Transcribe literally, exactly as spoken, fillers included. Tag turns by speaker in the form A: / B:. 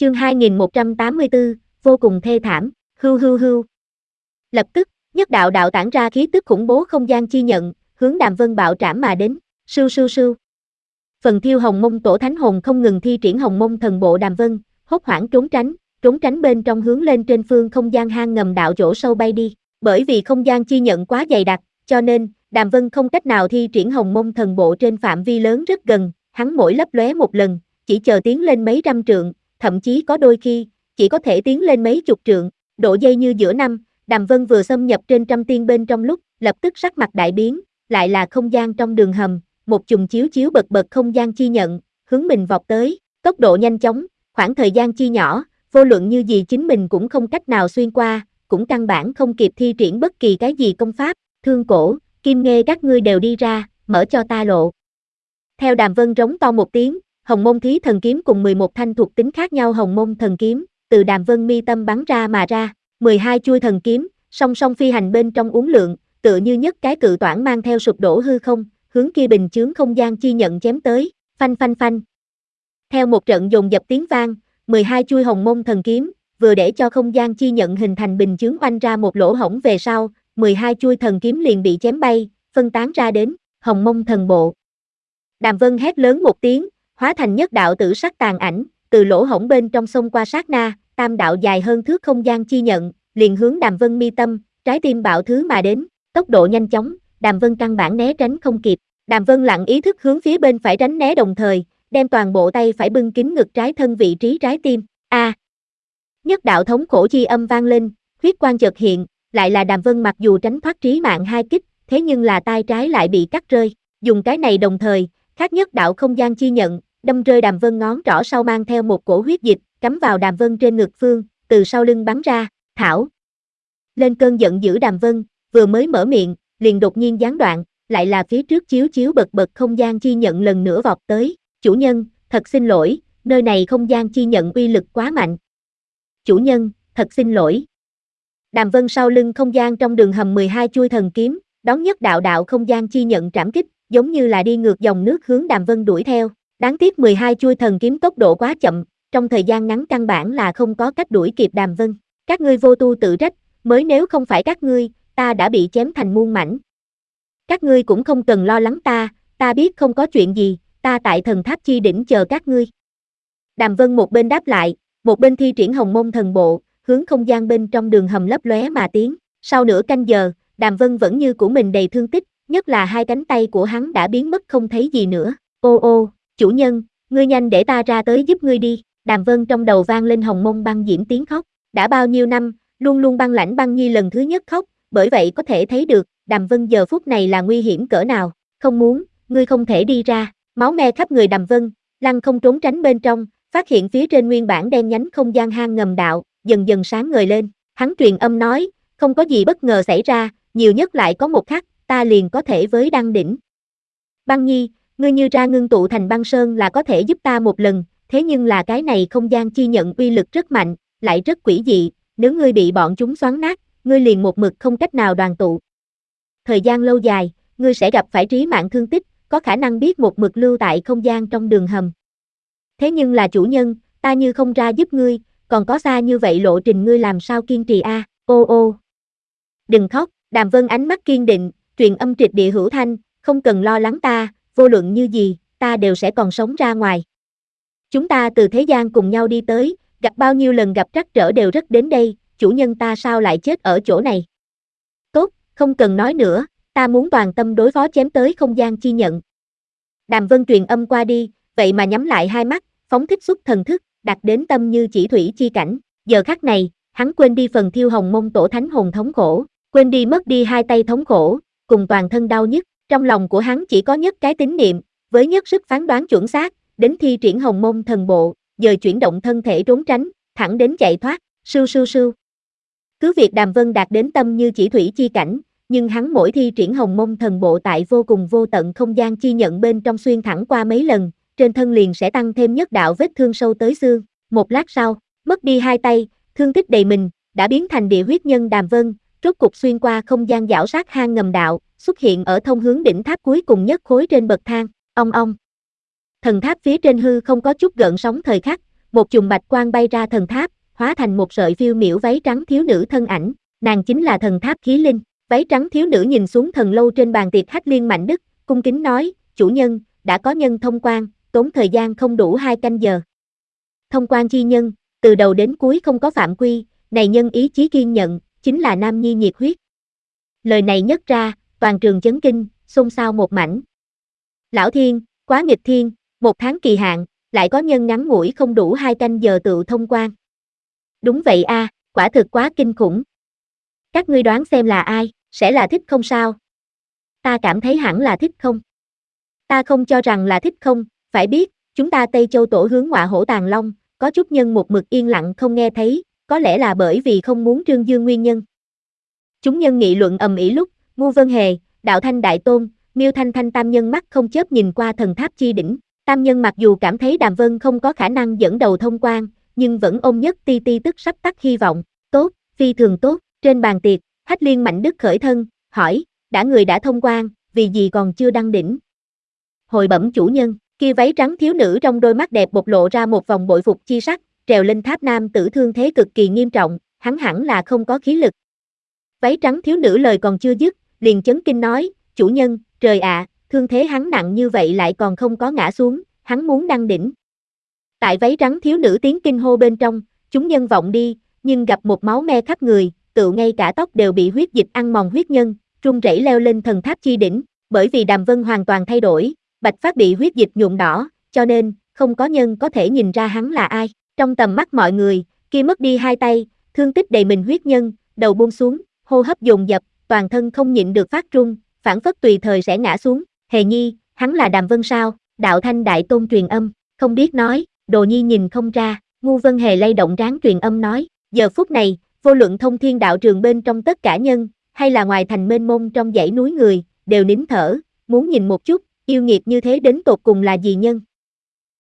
A: Chương hai nghìn một trăm tám mươi tư, vô cùng thê thảm, hưu hưu hưu. Lập tức, nhất đạo đạo tản ra khí tức khủng bố không gian chi nhận, hướng Đàm Vân bạo trảm mà đến, sưu sưu sưu. Phần Thiêu Hồng Mông Tổ Thánh Hồn không ngừng thi triển Hồng Mông Thần Bộ. Đàm Vân hốt hoảng trốn tránh, trốn tránh bên trong hướng lên trên phương không gian hang ngầm đạo chỗ sâu bay đi. Bởi vì không gian chi nhận quá dày đặc, cho nên Đàm Vân không cách nào thi triển Hồng Mông Thần Bộ trên phạm vi lớn rất gần, hắn mỗi lấp lóe một lần, chỉ chờ tiến lên mấy trăm trượng, thậm chí có đôi khi chỉ có thể tiến lên mấy chục trượng. Độ dây như giữa năm, Đàm Vân vừa xâm nhập trên trăm tiên bên trong lúc, lập tức sắc mặt đại biến, lại là không gian trong đường hầm, một chùm chiếu chiếu bật bật không gian chi nhận, hướng mình vọt tới, tốc độ nhanh chóng, khoảng thời gian chi nhỏ, vô luận như gì chính mình cũng không cách nào xuyên qua, cũng căn bản không kịp thi triển bất kỳ cái gì công pháp. Thương Cổ, Kim Nghê các ngươi đều đi ra, mở cho ta lộ. Theo Đàm Vân rống to một tiếng, Hồng Mông Thí Thần Kiếm cùng mười một thanh thuộc tính khác nhau Hồng Mông Thần Kiếm, từ Đàm Vân mi tâm bắn ra mà ra, mười hai chuôi thần kiếm, song song phi hành bên trong uốn lượn, tựa như nhất cái cự toản mang theo sụp đổ hư không, hướng kia bình chướng không gian chi nhận chém tới, phanh phanh phanh. Theo một trận dồn dập tiếng vang, mười hai chuôi Hồng Mông Thần Kiếm, vừa để cho không gian chi nhận hình thành bình chướng oanh ra một lỗ hổng về sau, mười hai chuôi thần kiếm liền bị chém bay, phân tán ra đến, Hồng Mông Thần Bộ. Đàm Vân hét lớn một tiếng, hóa thành nhất đạo tử sắc tàn ảnh, từ lỗ hổng bên trong xông qua sát na, tam đạo dài hơn thước không gian chi nhận, liền hướng Đàm Vân mi tâm, trái tim bạo thứ mà đến, tốc độ nhanh chóng, Đàm Vân căn bản né tránh không kịp. Đàm Vân lặng ý thức hướng phía bên phải tránh né đồng thời, đem toàn bộ tay phải bưng kín ngực trái thân vị trí trái tim. A! À. Nhất đạo thống khổ chi âm vang lên, huyết quang chợt hiện, lại là Đàm Vân mặc dù tránh thoát trí mạng hai kích, thế nhưng là tay trái lại bị cắt rơi. Dùng cái này đồng thời, khác nhất đạo không gian chi nhận, đâm rơi Đàm Vân ngón trỏ sau mang theo một cổ huyết dịch, cắm vào Đàm Vân trên ngực phương, từ sau lưng bắn ra. Thảo! Lên cơn giận dữ Đàm Vân, vừa mới mở miệng, liền đột nhiên gián đoạn, lại là phía trước chiếu chiếu bật bật không gian chi nhận lần nữa vọt tới. Chủ nhân, thật xin lỗi, nơi này không gian chi nhận uy lực quá mạnh. Chủ nhân, thật xin lỗi. Đàm Vân sau lưng không gian trong đường hầm mười hai chuôi thần kiếm, đón nhất đạo đạo không gian chi nhận trảm kích, giống như là đi ngược dòng nước hướng Đàm Vân đuổi theo. Đáng tiếc mười hai chuôi thần kiếm tốc độ quá chậm, trong thời gian ngắn căn bản là không có cách đuổi kịp Đàm Vân. Các ngươi vô tu tự trách, mới nếu không phải các ngươi, ta đã bị chém thành muôn mảnh. Các ngươi cũng không cần lo lắng ta, ta biết không có chuyện gì, ta tại thần tháp chi đỉnh chờ các ngươi. Đàm Vân một bên đáp lại, một bên thi triển Hồng Mông Thần Bộ, hướng không gian bên trong đường hầm lấp lóe mà tiến. Sau nửa canh giờ, Đàm Vân vẫn như của mình đầy thương tích, nhất là hai cánh tay của hắn đã biến mất không thấy gì nữa. Ô ô, chủ nhân, ngươi nhanh để ta ra tới giúp ngươi đi. Đàm Vân trong đầu vang lên Hồng Mông Băng Diễm tiếng khóc. Đã bao nhiêu năm, luôn luôn băng lãnh Băng Nhi lần thứ nhất khóc, bởi vậy có thể thấy được, Đàm Vân giờ phút này là nguy hiểm cỡ nào. Không muốn, ngươi không thể đi ra. Máu me khắp người Đàm Vân, lăng không trốn tránh bên trong, phát hiện phía trên nguyên bản đen nhánh không gian hang ngầm đạo, dần dần sáng ngời lên. Hắn truyền âm nói, không có gì bất ngờ xảy ra, nhiều nhất lại có một khắc, ta liền có thể với đăng đỉnh. Băng Nhi, ngươi như ra ngưng tụ thành băng sơn là có thể giúp ta một lần, thế nhưng là cái này không gian chi nhận uy lực rất mạnh, lại rất quỷ dị, nếu ngươi bị bọn chúng xoắn nát, ngươi liền một mực không cách nào đoàn tụ. Thời gian lâu dài, ngươi sẽ gặp phải trí mạng thương tích, có khả năng biết một mực lưu tại không gian trong đường hầm. Thế nhưng là chủ nhân, ta như không ra giúp ngươi, còn có xa như vậy lộ trình ngươi làm sao kiên trì a? À? Ô ô. Đừng khóc, Đàm Vân ánh mắt kiên định, truyền âm triệt địa hữu thanh, không cần lo lắng ta, vô luận như gì, ta đều sẽ còn sống ra ngoài. Chúng ta từ thế gian cùng nhau đi tới, gặp bao nhiêu lần gặp trắc trở đều rất đến đây, chủ nhân ta sao lại chết ở chỗ này? Tốt, không cần nói nữa, ta muốn toàn tâm đối phó chém tới không gian chi nhận. Đàm Vân truyền âm qua đi, vậy mà nhắm lại hai mắt, phóng thích xuất thần thức, đặt đến tâm như chỉ thủy chi cảnh. Giờ khắc này, hắn quên đi phần Thiêu Hồng Mông Tổ Thánh Hồn thống khổ, quên đi mất đi hai tay thống khổ, cùng toàn thân đau nhức. Trong lòng của hắn chỉ có nhất cái tín niệm, với nhất sức phán đoán chuẩn xác, đến thi triển Hồng Mông Thần Bộ, giờ chuyển động thân thể trốn tránh, thẳng đến chạy thoát, sưu sưu sưu. Cứ việc Đàm Vân đạt đến tâm như chỉ thủy chi cảnh, nhưng hắn mỗi thi triển Hồng Mông Thần Bộ tại vô cùng vô tận không gian chi nhận bên trong xuyên thẳng qua mấy lần, trên thân liền sẽ tăng thêm nhất đạo vết thương sâu tới xương. Một lát sau, mất đi hai tay, thương tích đầy mình, đã biến thành địa huyết nhân Đàm Vân, rốt cục xuyên qua không gian giảo sát hang ngầm đạo, xuất hiện ở thông hướng đỉnh tháp cuối cùng nhất khối trên bậc thang. Ong ong. Thần tháp phía trên hư không có chút gợn sóng thời khắc, một chùm bạch quang bay ra thần tháp, hóa thành một sợi phiêu miểu váy trắng thiếu nữ thân ảnh, nàng chính là thần tháp khí linh. Váy trắng thiếu nữ nhìn xuống thần lâu trên bàn tiệc Hách Liên Mạnh Đức, cung kính nói, chủ nhân, đã có nhân thông quan, tốn thời gian không đủ hai canh giờ. Thông quan chi nhân, từ đầu đến cuối không có phạm quy, này nhân ý chí kiên nhận, chính là nam nhi nhiệt huyết. Lời này nhất ra, toàn trường chấn kinh, xôn xao một mảnh. Lão thiên, quá nghịch thiên, một tháng kỳ hạn, lại có nhân ngắn ngủi không đủ hai canh giờ tự thông quan. Đúng vậy a, quả thực quá kinh khủng. Các ngươi đoán xem là ai, sẽ là Thích Không sao? Ta cảm thấy hẳn là Thích Không. Ta không cho rằng là Thích Không, phải biết, chúng ta Tây Châu tổ hướng Ngọa Hổ Tàng Long, có chút nhân một mực yên lặng không nghe thấy, có lẽ là bởi vì không muốn trương dương nguyên nhân. Chúng nhân nghị luận ầm ĩ lúc, Ngu Vân Hề, Đạo Thanh Đại Tôn, Miêu Thanh Thanh tam nhân mắt không chớp nhìn qua thần tháp chi đỉnh. Tam nhân mặc dù cảm thấy Đàm Vân không có khả năng dẫn đầu thông quan, nhưng vẫn ôm nhất ti ti tức sắp tắt hy vọng. Tốt, phi thường tốt. Trên bàn tiệc, Hách Liên Mạnh Đức khởi thân, hỏi, đã người đã thông quan, vì gì còn chưa đăng đỉnh? Hồi bẩm chủ nhân, kia váy trắng thiếu nữ trong đôi mắt đẹp bộc lộ ra một vòng bội phục chi sắc, trèo lên tháp nam tử thương thế cực kỳ nghiêm trọng, hắn hẳn là không có khí lực. Váy trắng thiếu nữ lời còn chưa dứt, liền chấn kinh nói, chủ nhân, trời ạ, thương thế hắn nặng như vậy lại còn không có ngã xuống, hắn muốn đăng đỉnh. Tại váy trắng thiếu nữ tiếng kinh hô bên trong, chúng nhân vọng đi, nhưng gặp một máu me khắp người, tự ngay cả tóc đều bị huyết dịch ăn mòn huyết nhân, run rẩy leo lên thần tháp chi đỉnh, bởi vì Đàm Vân hoàn toàn thay đổi, bạch phát bị huyết dịch nhuộm đỏ, cho nên, không có nhân có thể nhìn ra hắn là ai. Trong tầm mắt mọi người, kia mất đi hai tay, thương tích đầy mình huyết nhân, đầu buông xuống, hô hấp dồn dập, toàn thân không nhịn được phát run, phản phất tùy thời sẽ ngã xuống. Hề nhi, hắn là Đàm Vân sao? Đạo Thanh Đại Tôn truyền âm, không biết nói, Đồ nhi nhìn không ra. Ngu Vân Hề lay động ráng truyền âm nói, giờ phút này, vô luận thông thiên đạo trường bên trong tất cả nhân, hay là ngoài thành mênh mông trong dãy núi người, đều nín thở, muốn nhìn một chút, yêu nghiệt như thế đến tột cùng là gì nhân.